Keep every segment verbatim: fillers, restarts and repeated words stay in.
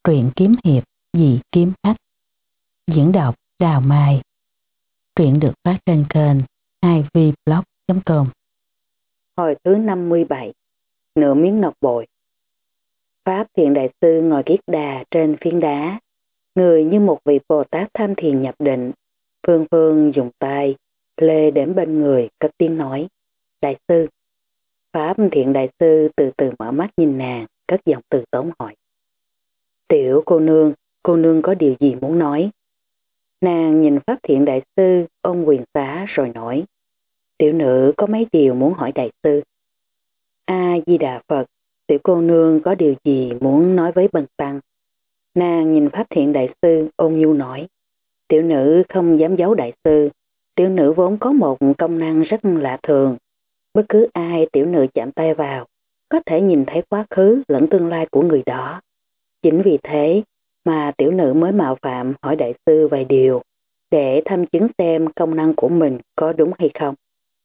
Truyện kiếm hiệp Dị Kiếm Khách. Diễn đọc Đào Mai. Truyện được phát trên kênh hai v blog chấm com. Hồi thứ năm mươi bảy. Nửa miếng ngọc bội. Pháp Thiện Đại Sư ngồi kiết đà trên phiến đá, người như một vị Bồ Tát tham thiền nhập định. Phương Phương dùng tay lê đến bên người, cất tiếng nói: Đại sư. Pháp Thiện Đại Sư từ từ mở mắt nhìn nàng, cất giọng từ tốn hỏi: Tiểu cô nương, cô nương có điều gì muốn nói? Nàng nhìn Pháp Thiện Đại Sư ôm quyền xá rồi nói: Tiểu nữ có mấy điều muốn hỏi đại sư. A-di-đà Phật. Tiểu cô nương có điều gì muốn nói với bần tăng? Nàng nhìn Pháp Thiện Đại Sư ôn nhu nói: Tiểu nữ không dám giấu đại sư. Tiểu nữ vốn có một công năng rất lạ thường. Bất cứ ai tiểu nữ chạm tay vào có thể nhìn thấy quá khứ lẫn tương lai của người đó. Chính vì thế mà tiểu nữ mới mạo phạm hỏi đại sư vài điều để thăm chứng xem công năng của mình có đúng hay không.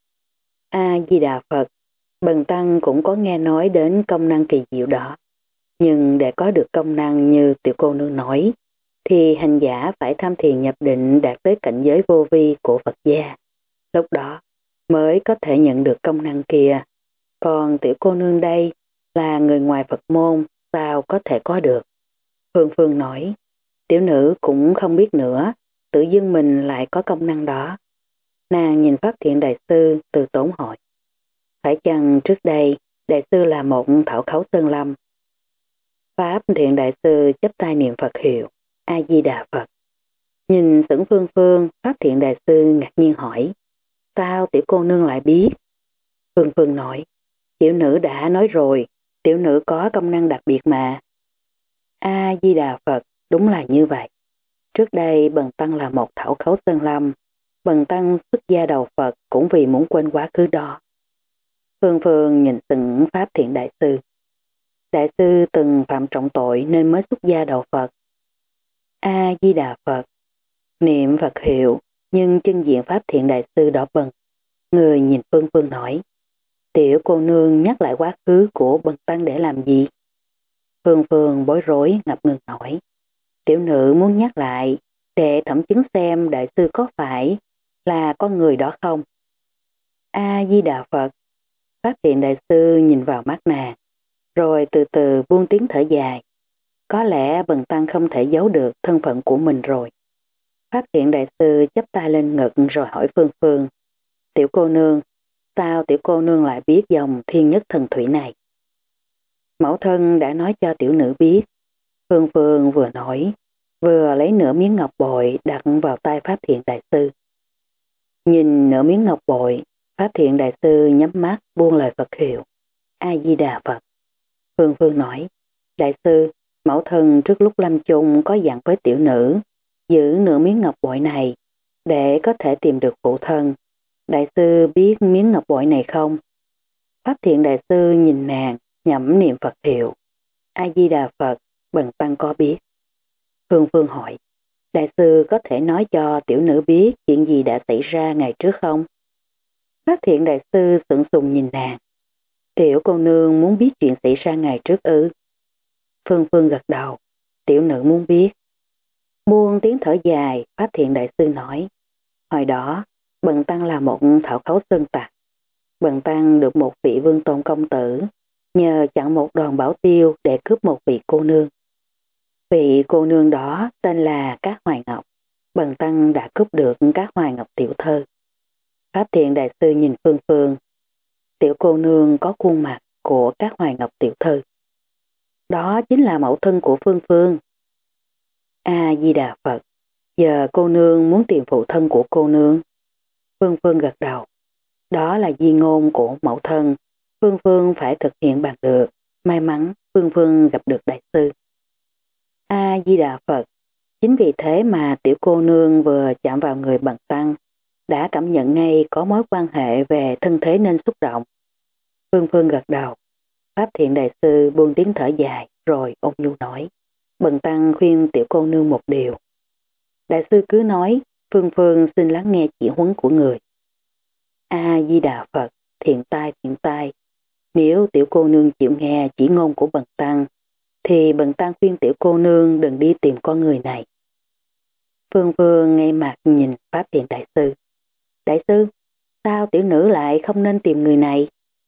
A-di-đà Phật. Bần tăng cũng có nghe nói đến công năng kỳ diệu đó. Nhưng để có được công năng như tiểu cô nương nói, thì hành giả phải tham thiền nhập định đạt tới cảnh giới vô vi của Phật gia. Lúc đó mới có thể nhận được công năng kia. Còn tiểu cô nương đây là người ngoài Phật môn, sao có thể có được? Phương Phương nói: Tiểu nữ cũng không biết nữa, tự dưng mình lại có công năng đó. Nàng nhìn Pháp Thiện Đại Sư từ tốn hỏi: Phải chăng trước đây đại sư là một thảo khấu sơn lâm? Pháp Thiện Đại Sư chắp tay niệm Phật hiệu: A-di-đà Phật. Nhìn sững Phương Phương, Pháp Thiện Đại Sư ngạc nhiên hỏi: Sao tiểu cô nương lại biết? Phương Phương nói: Tiểu nữ đã nói rồi, tiểu nữ có công năng đặc biệt mà. A-di-đà Phật. Đúng là như vậy. Trước đây bần tăng là một thảo khấu sơn lâm, bần tăng xuất gia đầu Phật cũng vì muốn quên quá khứ đó. Phương Phương nhìn sững Pháp Thiện Đại Sư. Đại sư từng phạm trọng tội nên mới xuất gia đầu Phật. A-di-đà Phật. Niệm Phật hiệu, nhưng chân diện Pháp Thiện Đại Sư đỏ bừng. Người nhìn Phương Phương nói: Tiểu cô nương nhắc lại quá khứ của bần tăng để làm gì? Phương Phương bối rối ngập ngừng hỏi: Tiểu nữ muốn nhắc lại để thẩm chứng xem đại sư có phải là con người đó không? A-di-đà Phật. Pháp Thiện Đại Sư nhìn vào mắt nàng, rồi từ từ buông tiếng thở dài. Có lẽ bần tăng không thể giấu được thân phận của mình rồi. Pháp Thiện Đại Sư chắp tay lên ngực rồi hỏi Phương Phương: Tiểu cô nương, sao tiểu cô nương lại biết dòng thiên nhất thần thủy này? Mẫu thân đã nói cho tiểu nữ biết. Phương Phương vừa nói, vừa lấy nửa miếng ngọc bội đặt vào tay Pháp Thiện Đại Sư. Nhìn nửa miếng ngọc bội, Pháp Thiện Đại Sư nhắm mắt buông lời Phật hiệu: A-di-đà Phật. Phương Phương nói: Đại sư, mẫu thân trước lúc lâm chung có dặn với tiểu nữ giữ nửa miếng ngọc bội này để có thể tìm được phụ thân. Đại sư biết miếng ngọc bội này không? Pháp Thiện Đại Sư nhìn nàng, nhẩm niệm Phật hiệu: A-di-đà Phật. Bần tăng có biết. Phương Phương hỏi: Đại sư có thể nói cho tiểu nữ biết chuyện gì đã xảy ra ngày trước không? Pháp Thiện Đại Sư sững sùng nhìn nàng: Tiểu cô nương muốn biết chuyện xảy ra ngày trước ư? Phương Phương gật đầu: Tiểu nữ muốn biết. Buông tiếng thở dài, Pháp Thiện Đại Sư nói: Hồi đó, bần tăng là một thảo khấu sơn tặc. Bần tăng được một vị vương tôn công tử nhờ chặn một đoàn bảo tiêu để cướp một vị cô nương. Vị cô nương đó tên là Cát Hoài Ngọc. Bần tăng đã cướp được Cát Hoài Ngọc tiểu thư. Pháp Thiện Đại Sư nhìn Phương Phương: Tiểu cô nương có khuôn mặt của Cát Hoài Ngọc tiểu thư. Đó chính là mẫu thân của Phương Phương. A-di-đà Phật. Giờ cô nương muốn tìm phụ thân của cô nương. Phương Phương gật đầu. Đó là di ngôn của mẫu thân. Phương Phương phải thực hiện bằng được. May mắn Phương Phương gặp được đại sư. A-di-đà Phật. Chính vì thế mà tiểu cô nương vừa chạm vào người bần tăng đã cảm nhận ngay có mối quan hệ về thân thế nên xúc động. Phương Phương gật đầu. Pháp Thiện Đại Sư buông tiếng thở dài rồi ôn nhu nói: Bần tăng khuyên tiểu cô nương một điều. Đại sư cứ nói, Phương Phương xin lắng nghe chỉ huấn của người. A-di-đà Phật. Thiện tai thiện tai. Nếu tiểu cô nương chịu nghe chỉ ngôn của bần tăng thì bần tăng khuyên tiểu cô nương đừng đi tìm con người này. Phương Phương ngay mặt nhìn Pháp Thiện Đại Sư. Đại sư, sao tiểu nữ lại không nên tìm người này?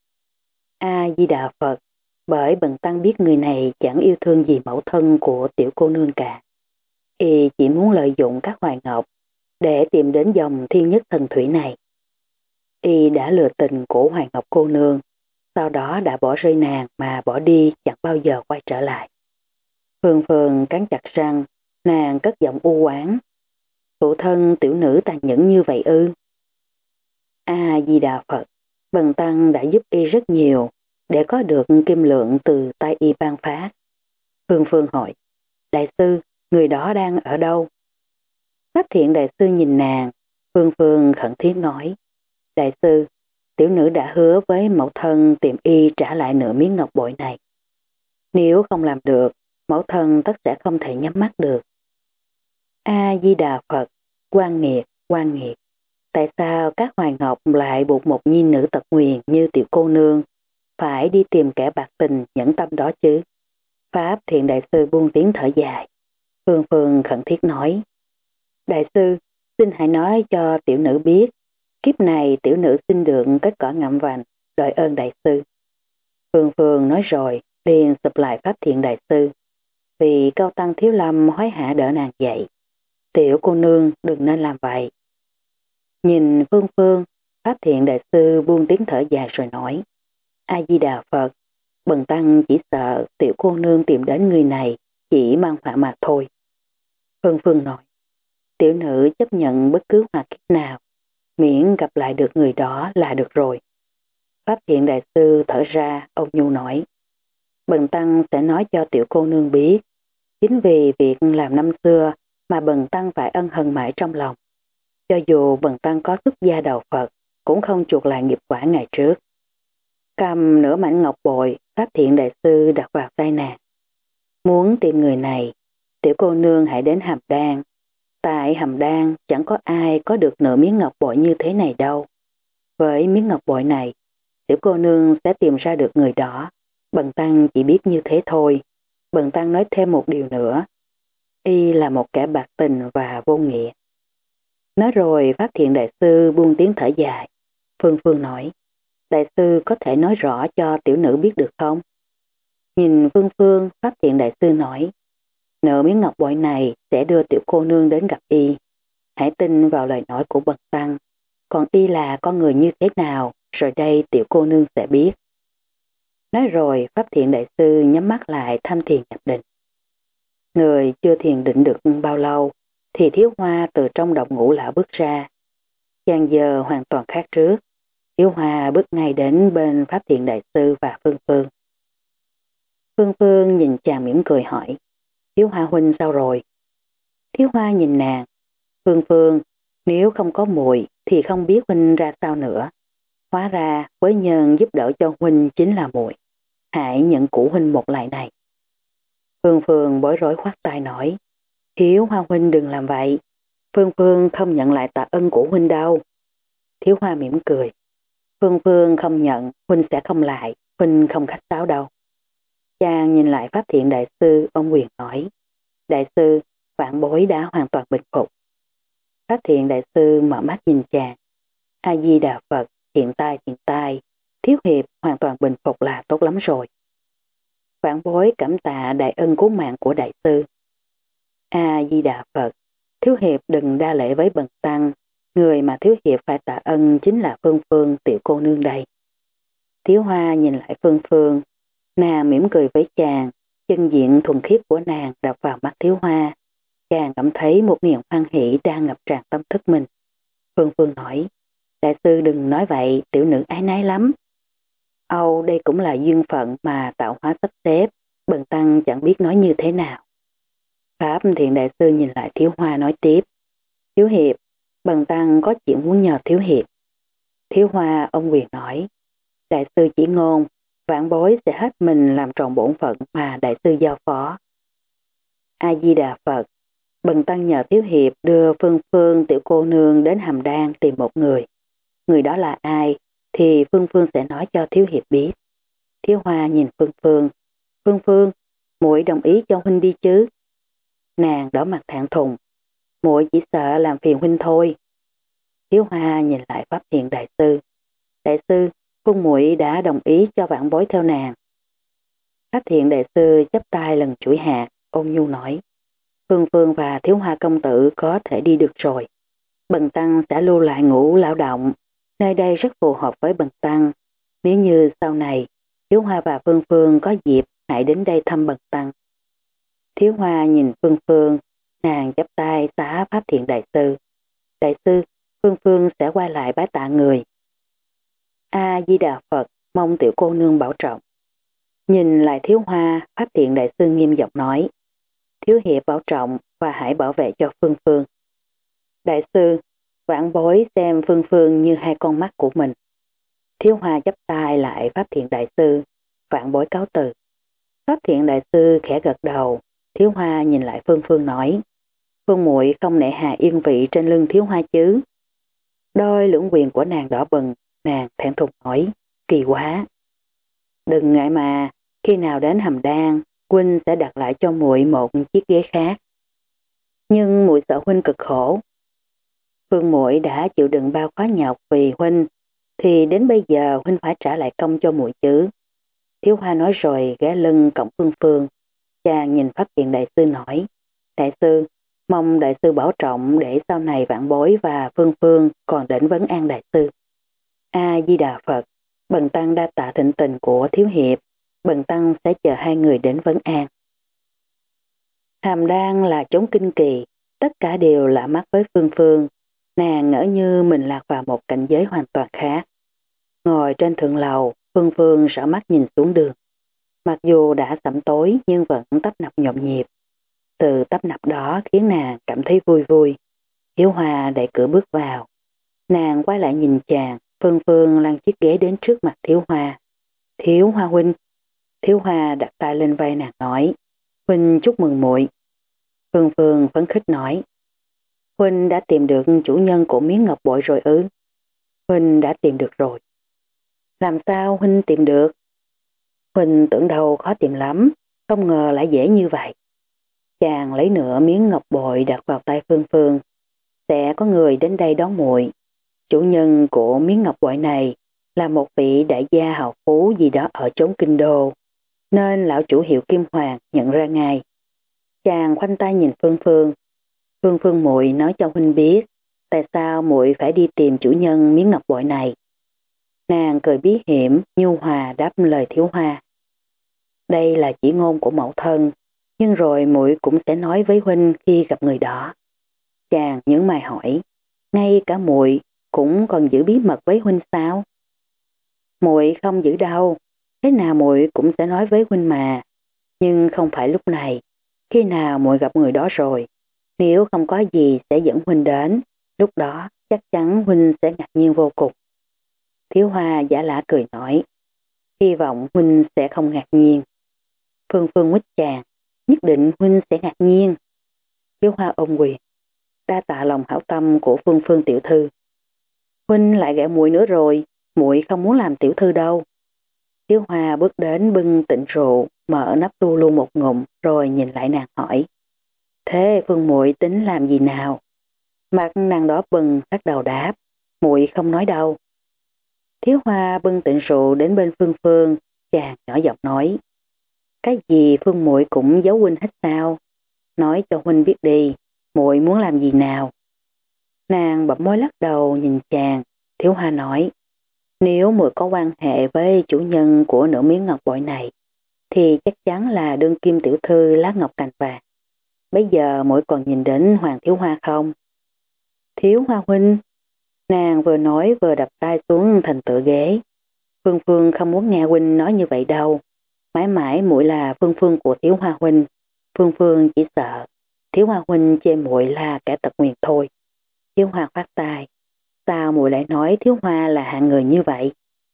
A-di-đà Phật, bởi bần tăng biết người này chẳng yêu thương gì mẫu thân của tiểu cô nương cả. Y chỉ muốn lợi dụng các hoài ngọc để tìm đến dòng thiên nhất thần thủy này. Y đã lừa tình của Hoàng Ngọc cô nương, sau đó đã bỏ rơi nàng mà bỏ đi chẳng bao giờ quay trở lại. Phương Phương cắn chặt răng, nàng cất giọng u oán. Phụ thân tiểu nữ tàn nhẫn như vậy ư? A-di-đà Phật, bần tăng đã giúp y rất nhiều để có được kim lượng từ tay y ban phát. Phương Phương hỏi, đại sư, người đó đang ở đâu? Pháp Thiện Đại Sư nhìn nàng, Phương Phương khẩn thiết nói, đại sư, tiểu nữ đã hứa với mẫu thân tìm y trả lại nửa miếng ngọc bội này. Nếu không làm được, mẫu thân tất sẽ không thể nhắm mắt được. A-di-đà Phật, oan nghiệt, oan nghiệt. Tại sao các hoài ngọc lại buộc một nhi nữ tật nguyền như tiểu cô nương phải đi tìm kẻ bạc tình nhẫn tâm đó chứ? Pháp Thiện Đại Sư buông tiếng thở dài. Phương Phương khẩn thiết nói, đại sư, xin hãy nói cho tiểu nữ biết, kiếp này tiểu nữ xin được kết quả ngậm vành, đòi ơn đại sư. Phương Phương nói rồi, liền sụp lại Pháp Thiện Đại Sư. Vì cao tăng Thiếu Lâm hối hả đỡ nàng dậy. Tiểu cô nương đừng nên làm vậy. Nhìn Phương Phương, Pháp Thiện Đại Sư buông tiếng thở dài rồi nói, A-di-đà Phật, bần tăng chỉ sợ tiểu cô nương tìm đến người này chỉ mang họa mà thôi. Phương Phương nói, tiểu nữ chấp nhận bất cứ hoạt kiếp nào, miễn gặp lại được người đó là được rồi. Pháp Thiện Đại Sư thở ra, ông nhu nói, bần tăng sẽ nói cho tiểu cô nương biết, chính vì việc làm năm xưa mà bần tăng phải ân hận mãi trong lòng. Cho dù bần tăng có xuất gia đầu Phật, cũng không chuộc lại nghiệp quả ngày trước. Cầm nửa mảnh ngọc bội, Pháp Thiện Đại Sư đặt vào tay nàng. Muốn tìm người này, tiểu cô nương hãy đến Hàm Đan. Tại Hàm Đan chẳng có ai có được nửa miếng ngọc bội như thế này đâu. Với miếng ngọc bội này, tiểu cô nương sẽ tìm ra được người đó. Bần tăng chỉ biết như thế thôi. Bần tăng nói thêm một điều nữa. Y là một kẻ bạc tình và vô nghĩa. Nói rồi Pháp Thiện Đại Sư buông tiếng thở dài. Phương Phương nói, đại sư có thể nói rõ cho tiểu nữ biết được không? Nhìn Phương Phương, Pháp Thiện Đại Sư nói, nợ miếng ngọc bội này sẽ đưa tiểu cô nương đến gặp y. Hãy tin vào lời nói của bần tăng. Còn y là con người như thế nào, rồi đây tiểu cô nương sẽ biết. Nói rồi Pháp Thiện Đại Sư nhắm mắt lại tham thiền nhập định. Người chưa thiền định được bao lâu, thì Thiếu Hoa từ trong động ngũ lão bước ra. Chàng giờ hoàn toàn khác trước. Thiếu Hoa bước ngay đến bên Pháp Thiện Đại Sư và Phương Phương. Phương Phương nhìn chàng mỉm cười hỏi, Thiếu Hoa huynh sao rồi? Thiếu Hoa nhìn nàng, Phương Phương, nếu không có muội thì không biết huynh ra sao nữa. Hóa ra với nhân giúp đỡ cho huynh chính là muội. Hãy nhận của huynh một lại này. Phương Phương bối rối khoát tay nói, Thiếu Hoa huynh đừng làm vậy. Phương Phương không nhận lại tạ ân của huynh đâu. Thiếu Hoa mỉm cười, Phương Phương không nhận, huynh sẽ không lại, huynh không khách sáo đâu. Chàng nhìn lại Pháp Thiện Đại Sư, ông quyền nói, đại sư, vạn bối đã hoàn toàn bình phục. Pháp Thiện Đại Sư mở mắt nhìn chàng, A-di-đà Phật, hiện tại hiện tại, thiếu hiệp hoàn toàn bình phục là tốt lắm rồi. Vạn bối cảm tạ đại ân cứu mạng của đại sư. A-di-đà Phật, thiếu hiệp đừng đa lễ với bần tăng, người mà thiếu hiệp phải tạ ân chính là Phương Phương tiểu cô nương đây. Thiếu Hoa nhìn lại Phương Phương, nàng mỉm cười với chàng, chân diện thuần khiết của nàng đập vào mắt Thiếu Hoa. Chàng cảm thấy một niềm hoan hỷ đang ngập tràn tâm thức mình. Phương Phương nói, đại sư đừng nói vậy, tiểu nữ ái nái lắm. Âu, đây cũng là duyên phận mà tạo hóa sắp xếp, bần tăng chẳng biết nói như thế nào. Pháp Thiện Đại Sư nhìn lại Thiếu Hoa nói tiếp, Thiếu hiệp, bần tăng có chuyện muốn nhờ thiếu hiệp. Thiếu Hoa ông quyền nói, đại sư chỉ ngôn, vạn bối sẽ hết mình làm tròn bổn phận mà đại sư giao phó. A-di-đà Phật, bần tăng nhờ thiếu hiệp đưa Phương Phương tiểu cô nương đến Hàm Đan tìm một người. Người đó là ai thì Phương Phương sẽ nói cho thiếu hiệp biết. Thiếu Hoa nhìn Phương Phương, Phương Phương, muội đồng ý cho huynh đi chứ? Nàng đỏ mặt thẹn thùng. Muội chỉ sợ làm phiền huynh thôi. Thiếu Hoa nhìn lại Pháp Thiện đại sư. Đại sư, Phương muội đã đồng ý cho vãn bối theo nàng. Pháp Thiện đại sư chắp tay lần chuỗi hạt, ôn nhu nói. Phương Phương và Thiếu Hoa công tử có thể đi được rồi. Bần tăng sẽ lưu lại ngũ lao động. Nơi đây rất phù hợp với bần tăng. Nếu như sau này Thiếu Hoa và Phương Phương có dịp hãy đến đây thăm bần tăng. Thiếu Hoa nhìn Phương Phương, nàng chắp tay xá Pháp Thiện đại sư. Đại sư, Phương Phương sẽ quay lại bái tạ người. A Di Đà Phật, mong tiểu cô nương bảo trọng. Nhìn lại Thiếu Hoa, Pháp Thiện đại sư nghiêm giọng nói. Thiếu hiệp bảo trọng và hãy bảo vệ cho Phương Phương. Đại sư, vãn bối xem Phương Phương như hai con mắt của mình. Thiếu Hoa chắp tay lại Pháp Thiện đại sư, vãn bối cáo từ. Pháp Thiện đại sư khẽ gật đầu, Thiếu Hoa nhìn lại Phương Phương nói. Phương muội không nể hà yên vị trên lưng Thiếu Hoa chứ? Đôi lưỡng quyền của nàng đỏ bừng, nàng thẹn thùng nói, kỳ quá. Đừng ngại mà, khi nào đến Hàm Đan, huynh sẽ đặt lại cho muội một chiếc ghế khác. Nhưng muội sợ huynh cực khổ. Phương muội đã chịu đựng bao khó nhọc vì huynh, thì đến bây giờ huynh phải trả lại công cho muội chứ. Thiếu Hoa nói rồi ghé lưng cổng Phương Phương. Chàng nhìn Pháp Thiện đại sư nói, đại sư, mong đại sư bảo trọng để sau này vãn bối và Phương Phương còn đến vấn an đại sư. A Di Đà Phật, bần tăng đa tạ thịnh tình của thiếu hiệp, bần tăng sẽ chờ hai người đến vấn an. Hàm Đan là chốn kinh kỳ, tất cả đều lạ mắt với Phương Phương, nàng ngỡ như mình lạc vào một cảnh giới hoàn toàn khác. Ngồi trên thượng lầu, Phương Phương rỡ mắt nhìn xuống đường. Mặc dù đã sẩm tối nhưng vẫn tấp nập nhộn nhịp. Từ tấp nập đó khiến nàng cảm thấy vui vui. Thiếu Hoa đẩy cửa bước vào. Nàng quay lại nhìn chàng, Phương Phương lăn chiếc ghế đến trước mặt Thiếu Hoa. Thiếu Hoa huynh. Thiếu Hoa đặt tay lên vai nàng nói, huynh chúc mừng muội. Phương Phương phấn khích nói, huynh đã tìm được chủ nhân của miếng ngọc bội rồi ư? Huynh đã tìm được rồi. Làm sao huynh tìm được? Huynh tưởng đâu khó tìm lắm, không ngờ lại dễ như vậy. Chàng lấy nửa miếng ngọc bội đặt vào tay Phương Phương. Sẽ có người đến đây đón muội. Chủ nhân của miếng ngọc bội này là một vị đại gia hào phú gì đó ở chốn kinh đô, nên lão chủ Hiệu Kim Hoàng nhận ra ngay. Chàng khoanh tay nhìn Phương Phương. Phương Phương muội nói cho huynh biết tại sao muội phải đi tìm chủ nhân miếng ngọc bội này. Nàng cười bí hiểm, nhu hòa đáp lời Thiếu Hoa. Đây là chỉ ngôn của mẫu thân, nhưng rồi muội cũng sẽ nói với huynh khi gặp người đó. Chàng nhướng mày hỏi, ngay cả muội cũng còn giữ bí mật với huynh sao? Muội không giữ đâu, thế nào muội cũng sẽ nói với huynh mà, nhưng không phải lúc này, khi nào muội gặp người đó rồi, nếu không có gì sẽ dẫn huynh đến, lúc đó chắc chắn huynh sẽ ngạc nhiên vô cùng. Thiếu Hoa giả lả cười nói, hy vọng huynh sẽ không ngạc nhiên. Phương Phương quýt chàng, nhất định huynh sẽ ngạc nhiên. Thiếu Hoa ôm quyền, đa tạ lòng hảo tâm của Phương Phương tiểu thư. Huynh lại ghẹo muội nữa rồi, muội không muốn làm tiểu thư đâu. Thiếu Hoa bước đến bưng tịnh rượu, mở nắp tu luôn một ngụm rồi nhìn lại nàng hỏi, thế Phương muội tính làm gì nào? Mặt nàng đỏ bừng bắt đầu đáp, muội không nói đâu. Thiếu Hoa bưng tịnh rượu đến bên Phương Phương, chàng nhỏ giọng nói, cái gì Phương muội cũng giấu huynh hết sao? Nói cho huynh biết đi, muội muốn làm gì nào? Nàng bậm môi lắc đầu nhìn chàng. Thiếu Hoa nói, nếu muội có quan hệ với chủ nhân của nửa miếng ngọc bội này, thì chắc chắn là đương kim tiểu thư lá ngọc cành vàng. Bây giờ muội còn nhìn đến Hoàng Thiếu Hoa không? Thiếu Hoa huynh. Nàng vừa nói vừa đập tay xuống thành tựa ghế. Phương Phương không muốn nghe huynh nói như vậy đâu. Mãi mãi muội là Phương Phương của Thiếu Hoa huynh. Phương Phương chỉ sợ Thiếu Hoa huynh chê muội là kẻ tật nguyền thôi. Thiếu Hoa khoát tay, sao muội lại nói Thiếu Hoa là hạng người như vậy?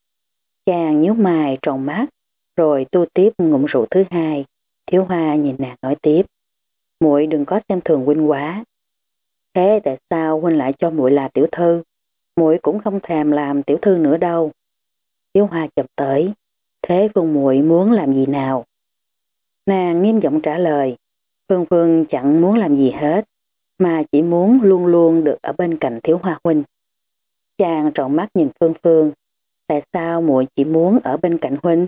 Chàng nhíu mày tròn mắt, rồi tu tiếp ngụm rượu thứ hai. Thiếu Hoa nhìn nàng nói tiếp, muội đừng có xem thường huynh quá. Thế tại sao huynh lại cho muội là tiểu thư? Muội cũng không thèm làm tiểu thư nữa đâu. Thiếu Hoa chậm tới, thế Phương muội muốn làm gì nào? Nàng nghiêm giọng trả lời, Phương Phương chẳng muốn làm gì hết, mà chỉ muốn luôn luôn được ở bên cạnh Thiếu Hoa huynh. Chàng trợn mắt nhìn Phương Phương, tại sao muội chỉ muốn ở bên cạnh huynh?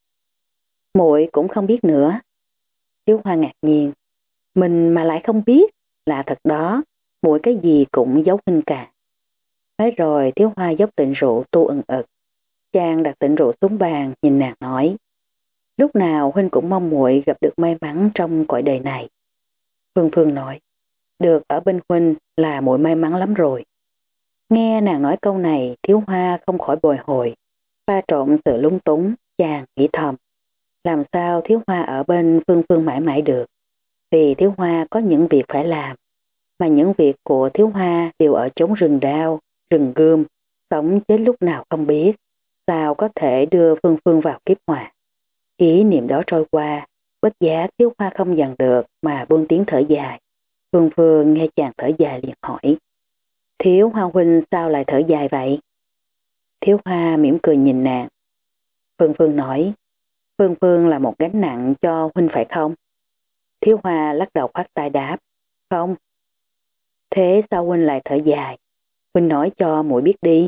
Muội cũng không biết nữa. Thiếu Hoa ngạc nhiên, mình mà lại không biết, là thật đó, muội cái gì cũng giấu huynh cả. Nói rồi Thiếu Hoa dốc tịnh rượu tu ừng ực. Chàng đặt tịnh rượu xuống bàn nhìn nàng nói, lúc nào huynh cũng mong muội gặp được may mắn trong cõi đời này. Phương Phương nói, được ở bên huynh là muội may mắn lắm rồi. Nghe nàng nói câu này, Thiếu Hoa không khỏi bồi hồi, pha trộn sự lung túng, chàng nghĩ thầm. Làm sao Thiếu Hoa ở bên Phương Phương mãi mãi được, vì Thiếu Hoa có những việc phải làm, mà những việc của Thiếu Hoa đều ở chốn rừng đao, rừng gươm, sống chết lúc nào không biết, sao có thể đưa Phương Phương vào kiếp họa. Ý niệm đó trôi qua, bất giác Thiếu Hoa không dằn được mà buông tiếng thở dài. Phương Phương nghe chàng thở dài liền hỏi, Thiếu Hoa huynh sao lại thở dài vậy? Thiếu Hoa mỉm cười nhìn nàng. Phương Phương nói, Phương Phương là một gánh nặng cho huynh phải không? Thiếu Hoa lắc đầu khoát tay đáp, không. Thế sao huynh lại thở dài? Huynh nói cho muội biết đi.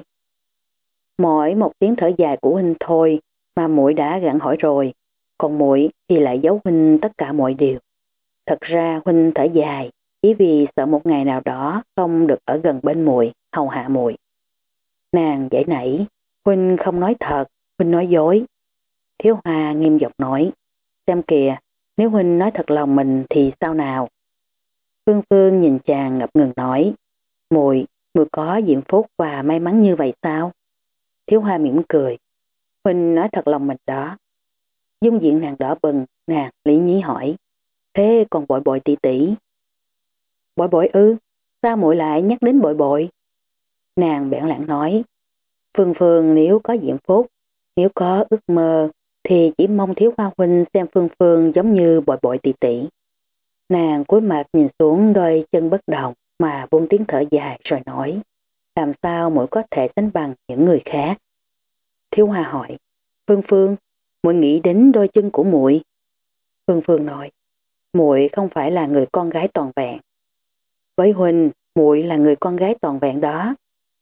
Mỗi một tiếng thở dài của huynh thôi mà muội đã gặng hỏi rồi, còn muội thì lại giấu huynh tất cả mọi điều. Thật ra huynh thở dài chỉ vì sợ một ngày nào đó không được ở gần bên muội, hầu hạ muội. Nàng giải nảy, huynh không nói thật, huynh nói dối. Thiếu Hoa nghiêm giọng nói, xem kìa, nếu huynh nói thật lòng mình thì sao nào? Phương Phương nhìn chàng ngập ngừng nói, muội, muội có diễm phúc và may mắn như vậy sao? Thiếu Hoa mỉm cười, huynh nói thật lòng mình đó. Dung diện nàng đỏ bừng, nàng lý nhí hỏi, thế còn bội bội tỷ tỷ? Bội bội ư? Sao muội lại nhắc đến bội bội? Nàng bẽn lẽn nói, Phương Phương nếu có diễm phúc, nếu có ước mơ, thì chỉ mong Thiếu Hoa huynh xem Phương Phương giống như bội bội tỷ tỷ. Nàng cúi mặt nhìn xuống đôi chân bất động mà buông tiếng thở dài rồi nói, làm sao muội có thể sánh bằng những người khác? Thiếu Hoa hỏi, Phương Phương, muội nghĩ đến đôi chân của muội. Phương Phương nói, muội không phải là người con gái toàn vẹn. Với huynh, muội là người con gái toàn vẹn đó.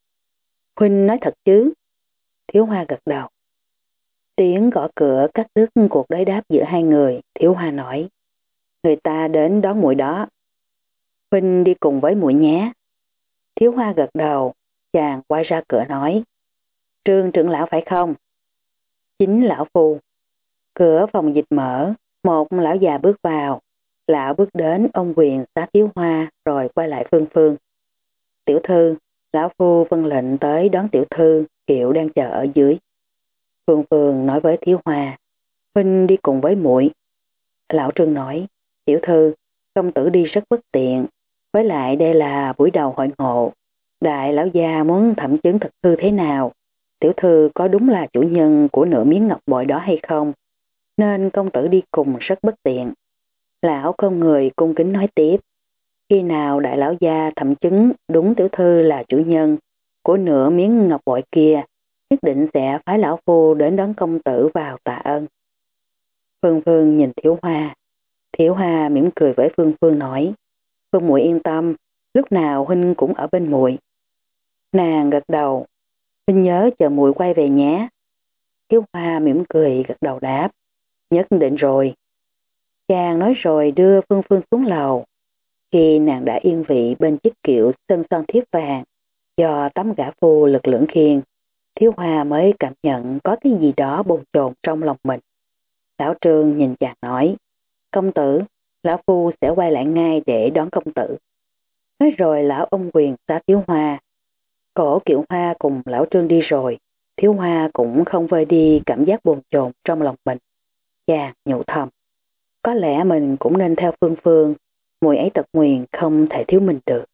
Huynh nói thật chứ? Thiếu Hoa gật đầu. Tiếng gõ cửa cắt đứt cuộc đối đáp giữa hai người. Thiếu Hoa nói, người ta đến đón muội đó. Huynh đi cùng với muội nhé. Thiếu Hoa gật đầu, chàng quay ra cửa nói, Trương trưởng lão phải không? Chính lão phu. Cửa phòng dịch mở, một lão già bước vào. Lão bước đến ông quyền xá Thiếu Hoa rồi quay lại Phương Phương. Tiểu thư, lão phu vân lệnh tới đón tiểu thư, kiệu đang chờ ở dưới. Phương Phương nói với Thiếu Hoa, huynh đi cùng với muội. Lão Trương nói, tiểu thư, công tử đi rất bất tiện, với lại đây là buổi đầu hội ngộ. Đại lão gia muốn thẩm chứng thực hư thế nào, tiểu thư có đúng là chủ nhân của nửa miếng ngọc bội đó hay không, nên công tử đi cùng rất bất tiện. Lão không người cung kính nói tiếp, khi nào đại lão gia thẩm chứng đúng tiểu thư là chủ nhân của nửa miếng ngọc bội kia, nhất định sẽ phái lão phu đến đón công tử vào tạ ơn. Phương Phương nhìn Thiếu Hoa. Thiếu Hoa mỉm cười với Phương Phương nói, Phương muội yên tâm, lúc nào huynh cũng ở bên muội. Nàng gật đầu, huynh nhớ chờ muội quay về nhé. Thiếu Hoa mỉm cười gật đầu đáp, nhất định rồi. Chàng nói rồi đưa Phương Phương xuống lầu. Khi nàng đã yên vị bên chiếc kiệu sơn son thiếp vàng do tấm gã phu lực lưỡng khiêng, Thiếu Hoa mới cảm nhận có cái gì đó bồn chồn trong lòng mình. Lão Trương nhìn chàng nói, công tử, lão phu sẽ quay lại ngay để đón công tử. Nói rồi lão ông quyền xá Thiếu Hoa. Cổ Kiệu Hoa cùng lão Trương đi rồi, Thiếu Hoa cũng không vơi đi cảm giác bồn chồn trong lòng mình. Chàng nhủ thầm, có lẽ mình cũng nên theo Phương Phương, muội ấy tật nguyền không thể thiếu mình được.